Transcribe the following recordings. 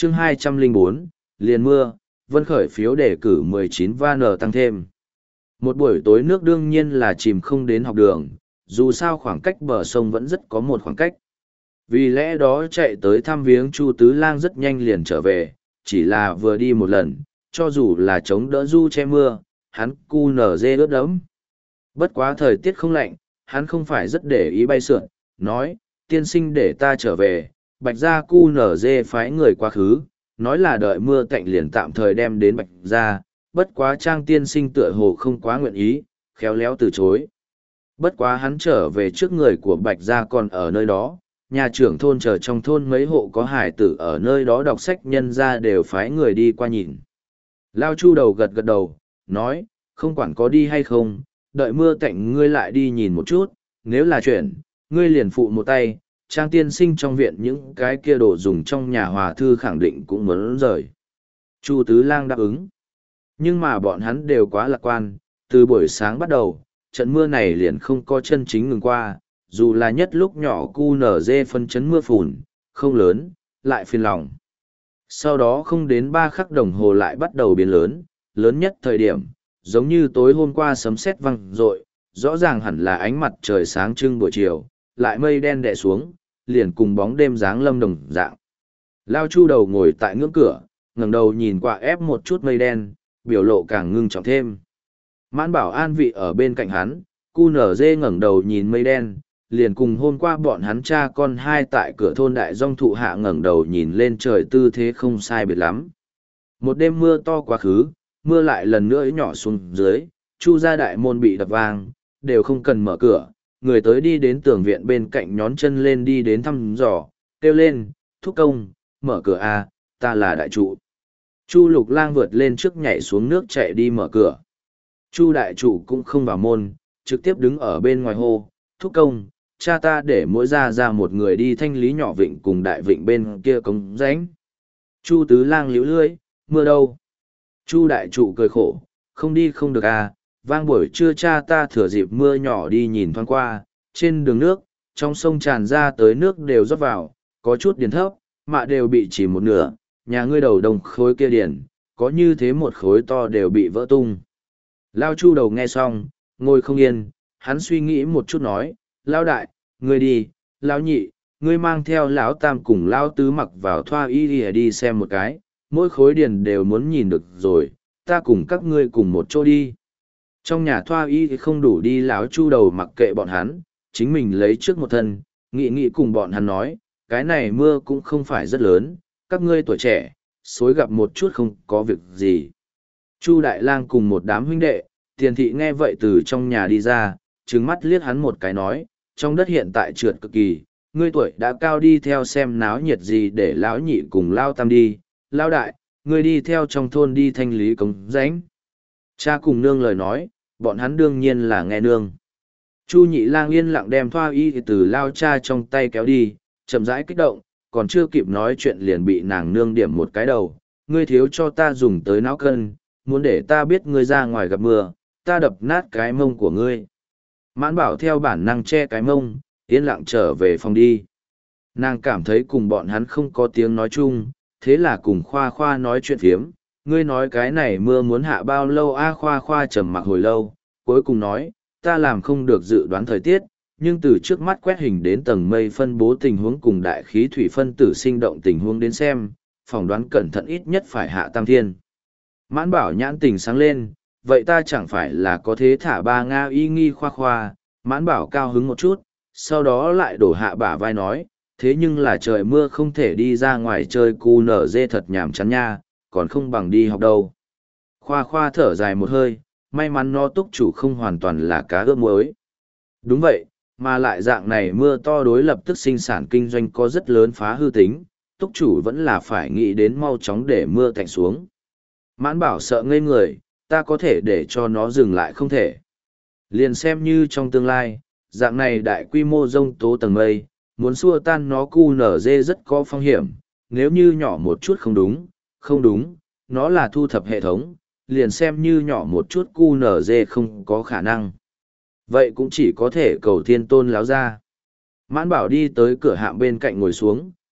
chương 204, liền mưa, Vân Khởi phiếu đề cử 19 van tăng thêm. Một buổi tối nước đương nhiên là chìm không đến học đường, dù sao khoảng cách bờ sông vẫn rất có một khoảng cách. Vì lẽ đó chạy tới thăm viếng Chu Tứ Lang rất nhanh liền trở về, chỉ là vừa đi một lần, cho dù là chống đỡ du che mưa, hắn cu nở dê ướt đẫm. Bất quá thời tiết không lạnh, hắn không phải rất để ý bay sượn, nói, tiên sinh để ta trở về, Bạch Gia cu nở dê phái người quá khứ, nói là đợi mưa tạnh liền tạm thời đem đến Bạch Gia, bất quá Trang tiên sinh tựa hồ không quá nguyện ý, khéo léo từ chối. Bất quá hắn trở về trước người của Bạch Gia còn ở nơi đó, nhà trưởng thôn chờ trong thôn mấy hộ có hải tử ở nơi đó đọc sách nhân ra đều phái người đi qua nhìn. Lao Chu đầu gật gật đầu, nói, không quản có đi hay không, đợi mưa tạnh ngươi lại đi nhìn một chút, nếu là chuyện, ngươi liền phụ một tay, Trang tiên sinh trong viện những cái kia đồ dùng trong nhà hòa thư khẳng định cũng muốn rời. Chu Tứ Lang đáp ứng. Nhưng mà bọn hắn đều quá lạc quan, từ buổi sáng bắt đầu, trận mưa này liền không có chân chính ngừng qua, dù là nhất lúc nhỏ cu nở dê phân chấn mưa phùn, không lớn, lại phiền lòng. Sau đó không đến 3 khắc đồng hồ lại bắt đầu biến lớn, lớn nhất thời điểm, giống như tối hôm qua sấm sét vang rội, rõ ràng hẳn là ánh mặt trời sáng trưng buổi chiều, lại mây đen đè xuống, liền cùng bóng đêm dáng lâm đồng dạng. Lao Chu đầu ngồi tại ngưỡng cửa, ngẩng đầu nhìn qua ép một chút mây đen, biểu lộ càng ngưng trọng thêm. Mãn Bảo an vị ở bên cạnh hắn, cu nở dê ngẩng đầu nhìn mây đen, liền cùng hôm qua bọn hắn cha con hai tại cửa thôn đại dong thụ hạ ngẩng đầu nhìn lên trời tư thế không sai biệt lắm. Một đêm mưa to quá khứ, mưa lại lần nữa nhỏ xuống dưới, Chu gia đại môn bị đập vang, đều không cần mở cửa, người tới đi đến tường viện bên cạnh nhón chân lên đi đến thăm dò, kêu lên, thúc công, mở cửa a, ta là đại trụ. Chu Lục Lang vượt lên trước nhảy xuống nước chạy đi mở cửa. Chu đại trụ cũng không vào môn, trực tiếp đứng ở bên ngoài hô, thúc công, cha ta để mỗi ra một người đi thanh lý nhỏ vịnh cùng đại vịnh bên kia cống rãnh. Chu Tứ Lang liễu lưỡi, mưa đâu? Chu đại trụ cười khổ, không đi không được à, vang buổi trưa cha ta thừa dịp mưa nhỏ đi nhìn thoáng qua, trên đường nước, trong sông tràn ra tới nước đều rót vào, có chút điền thấp, mạ đều bị chỉ một nửa, nhà ngươi đầu đồng khối kia điền, có như thế một khối to đều bị vỡ tung. Lao Chu đầu nghe xong, ngồi không yên, hắn suy nghĩ một chút nói, Lao đại, ngươi đi, Lao nhị, ngươi mang theo Lão tam cùng Lao tứ mặc vào thoa y đi xem một cái, mỗi khối điền đều muốn nhìn được rồi, ta cùng các ngươi cùng một chỗ đi. Trong nhà thoa y không đủ đi, Lão Chu đầu mặc kệ bọn hắn, chính mình lấy trước một thân, nghị cùng bọn hắn nói, cái này mưa cũng không phải rất lớn, các ngươi tuổi trẻ, xối gặp một chút không có việc gì. Chu Đại Lang cùng một đám huynh đệ, Tiền thị nghe vậy từ trong nhà đi ra, trừng mắt liếc hắn một cái nói, trong đất hiện tại trượt cực kỳ, ngươi tuổi đã cao đi theo xem náo nhiệt gì để lão nhị cùng Lao tam đi, Lao đại, ngươi đi theo trong thôn đi thanh lý cống rãnh. Cha cùng nương lời nói, bọn hắn đương nhiên là nghe nương. Chu Nhị Lang yên lặng đem thoa y từ Lao cha trong tay kéo đi, chậm rãi kích động, còn chưa kịp nói chuyện liền bị nàng nương điểm một cái đầu, ngươi thiếu cho ta dùng tới não cân, muốn để ta biết ngươi ra ngoài gặp mưa, ta đập nát cái mông của ngươi. Mãn Bảo theo bản năng che cái mông, yên lặng trở về phòng đi. Nàng cảm thấy cùng bọn hắn không có tiếng nói chung, thế là cùng Khoa Khoa nói chuyện phiếm, ngươi nói cái này mưa muốn hạ bao lâu a? Khoa Khoa trầm mặc hồi lâu, cuối cùng nói, ta làm không được dự đoán thời tiết, nhưng từ trước mắt quét hình đến tầng mây phân bố tình huống cùng đại khí thủy phân tử sinh động tình huống đến xem, phỏng đoán cẩn thận ít nhất phải hạ tam thiên. Mãn Bảo nhãn tình sáng lên, vậy ta chẳng phải là có thế thả ba Nga y nghi Khoa Khoa. Mãn Bảo cao hứng một chút, sau đó lại đổ hạ bả vai nói, thế nhưng là trời mưa không thể đi ra ngoài chơi cu nở dê thật nhàm chán nha, còn không bằng đi học đâu. Khoa Khoa thở dài một hơi, may mắn nó túc chủ không hoàn toàn là cá ướp muối. Đúng vậy, mà lại dạng này mưa to đối lập tức sinh sản kinh doanh có rất lớn phá hư tính, túc chủ vẫn là phải nghĩ đến mau chóng để mưa tạnh xuống. Mãn Bảo sợ ngây người, ta có thể để cho nó dừng lại không thể. Liền xem như trong tương lai, dạng này đại quy mô rông tố tầng mây, muốn xua tan nó cu nở dê rất có phong hiểm, nếu như nhỏ một chút không đúng, nó là thu thập hệ thống, liền xem như nhỏ một chút cu nở dê không có khả năng. Vậy cũng chỉ có thể cầu thiên tôn láo ra. Mãn Bảo đi tới cửa hạm bên cạnh ngồi xuống,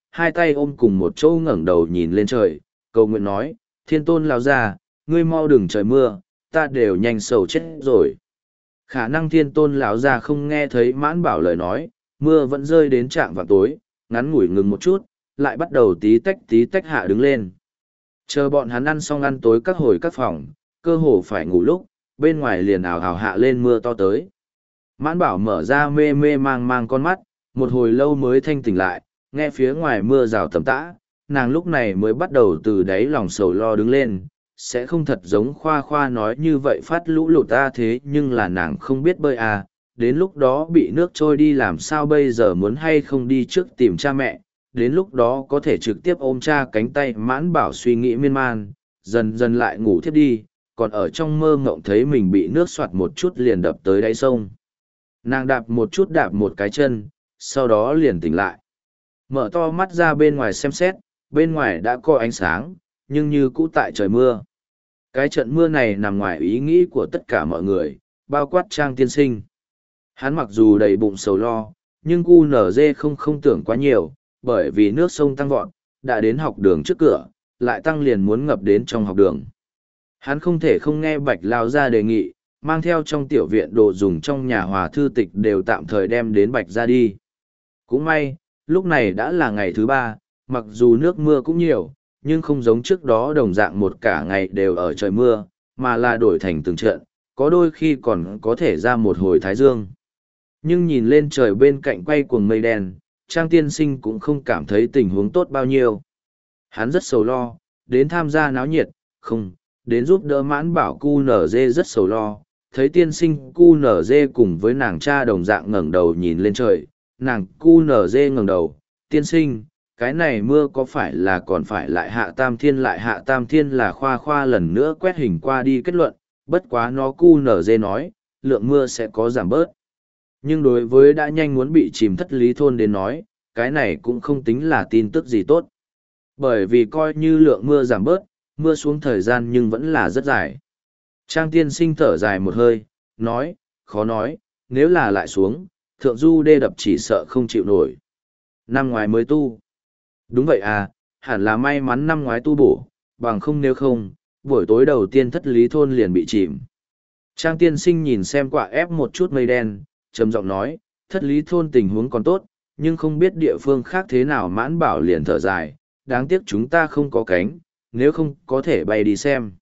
hai tay ôm cùng một chỗ ngẩng đầu nhìn lên trời, cầu nguyện nói, thiên tôn lao ra, ngươi mau đừng trời mưa, ta đều nhanh sầu chết rồi. Khả năng thiên tôn lão ra không nghe thấy Mãn Bảo lời nói, mưa vẫn rơi đến trạng vào tối, ngắn ngủi ngừng một chút, lại bắt đầu tí tách hạ đứng lên. Chờ bọn hắn ăn xong ăn tối các hồi các phòng, cơ hồ phải ngủ lúc, bên ngoài liền ảo ảo hạ lên mưa to tới. Mãn Bảo mở ra mê mê mang mang con mắt, một hồi lâu mới thanh tỉnh lại, nghe phía ngoài mưa rào tầm tã, nàng lúc này mới bắt đầu từ đáy lòng sầu lo đứng lên, sẽ không thật giống khoa khoa nói như vậy phát lũ lụt ta thế nhưng là nàng không biết bơi à, đến lúc đó bị nước trôi đi làm sao bây giờ muốn hay không đi trước tìm cha mẹ, đến lúc đó có thể trực tiếp ôm cha cánh tay. Mãn Bảo suy nghĩ miên man, dần dần lại ngủ thiếp đi, còn ở trong mơ ngộng thấy mình bị nước soạt một chút liền đập tới đáy sông. Nàng đạp một chút đạp một cái chân, sau đó liền tỉnh lại. Mở to mắt ra bên ngoài xem xét, bên ngoài đã có ánh sáng, nhưng như cũ tại trời mưa. Cái trận mưa này nằm ngoài ý nghĩ của tất cả mọi người, bao quát Trang tiên sinh. Hắn mặc dù đầy bụng sầu lo, nhưng QNZ không tưởng quá nhiều, bởi vì nước sông tăng vọt, đã đến học đường trước cửa, lại tăng liền muốn ngập đến trong học đường. Hắn không thể không nghe Bạch Lao ra đề nghị, mang theo trong tiểu viện đồ dùng trong nhà hòa thư tịch đều tạm thời đem đến Bạch ra đi. Cũng may, lúc này đã là ngày thứ 3, mặc dù nước mưa cũng nhiều, nhưng không giống trước đó đồng dạng một cả ngày đều ở trời mưa, mà là đổi thành từng trận, có đôi khi còn có thể ra một hồi thái dương. Nhưng nhìn lên trời bên cạnh quay cuồng mây đen, Trang tiên sinh cũng không cảm thấy tình huống tốt bao nhiêu. Hắn rất sầu lo, đến tham gia náo nhiệt, không, đến giúp đỡ Mãn Bảo QNZ rất sầu lo. Thấy tiên sinh QNZ cùng với nàng cha đồng dạng ngẩng đầu nhìn lên trời, nàng QNZ ngẩng đầu, tiên sinh, cái này mưa có phải là còn phải lại hạ tam thiên lại hạ tam thiên là khoa khoa lần nữa quét hình qua đi kết luận, bất quá nó QNZ nói, lượng mưa sẽ có giảm bớt. Nhưng đối với đã nhanh muốn bị chìm thất lý thôn đến nói, cái này cũng không tính là tin tức gì tốt. Bởi vì coi như lượng mưa giảm bớt, mưa xuống thời gian nhưng vẫn là rất dài. Trang tiên sinh thở dài một hơi, nói, khó nói, nếu là lại xuống, thượng du đê đập chỉ sợ không chịu nổi. Năm ngoái mới tu. Đúng vậy à, hẳn là may mắn năm ngoái tu bổ, bằng không nếu không, buổi tối đầu tiên thất lý thôn liền bị chìm. Trang tiên sinh nhìn xem quả ép một chút mây đen, trầm giọng nói, thất lý thôn tình huống còn tốt, nhưng không biết địa phương khác thế nào. Mãn Bảo liền thở dài, đáng tiếc chúng ta không có cánh, nếu không có thể bay đi xem.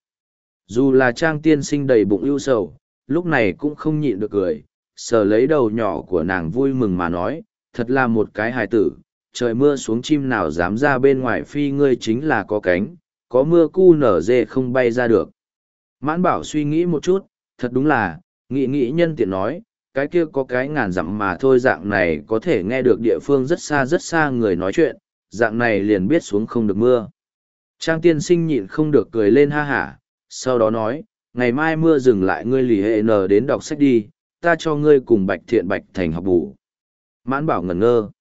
Dù là Trang tiên sinh đầy bụng ưu sầu, lúc này cũng không nhịn được cười, sờ lấy đầu nhỏ của nàng vui mừng mà nói, thật là một cái hài tử, trời mưa xuống chim nào dám ra bên ngoài phi, ngươi chính là có cánh, có mưa cu nở dê không bay ra được. Mãn Bảo suy nghĩ một chút, thật đúng là, nghĩ nhân tiện nói, cái kia có cái ngàn dặm mà thôi, dạng này có thể nghe được địa phương rất xa người nói chuyện, dạng này liền biết xuống không được mưa. Trang tiên sinh nhịn không được cười lên ha hả, sau đó nói, ngày mai mưa dừng lại ngươi lì hệ n đến đọc sách đi, ta cho ngươi cùng Bạch Thiện Bạch Thành học bù. Mãn Bảo ngẩn ngơ.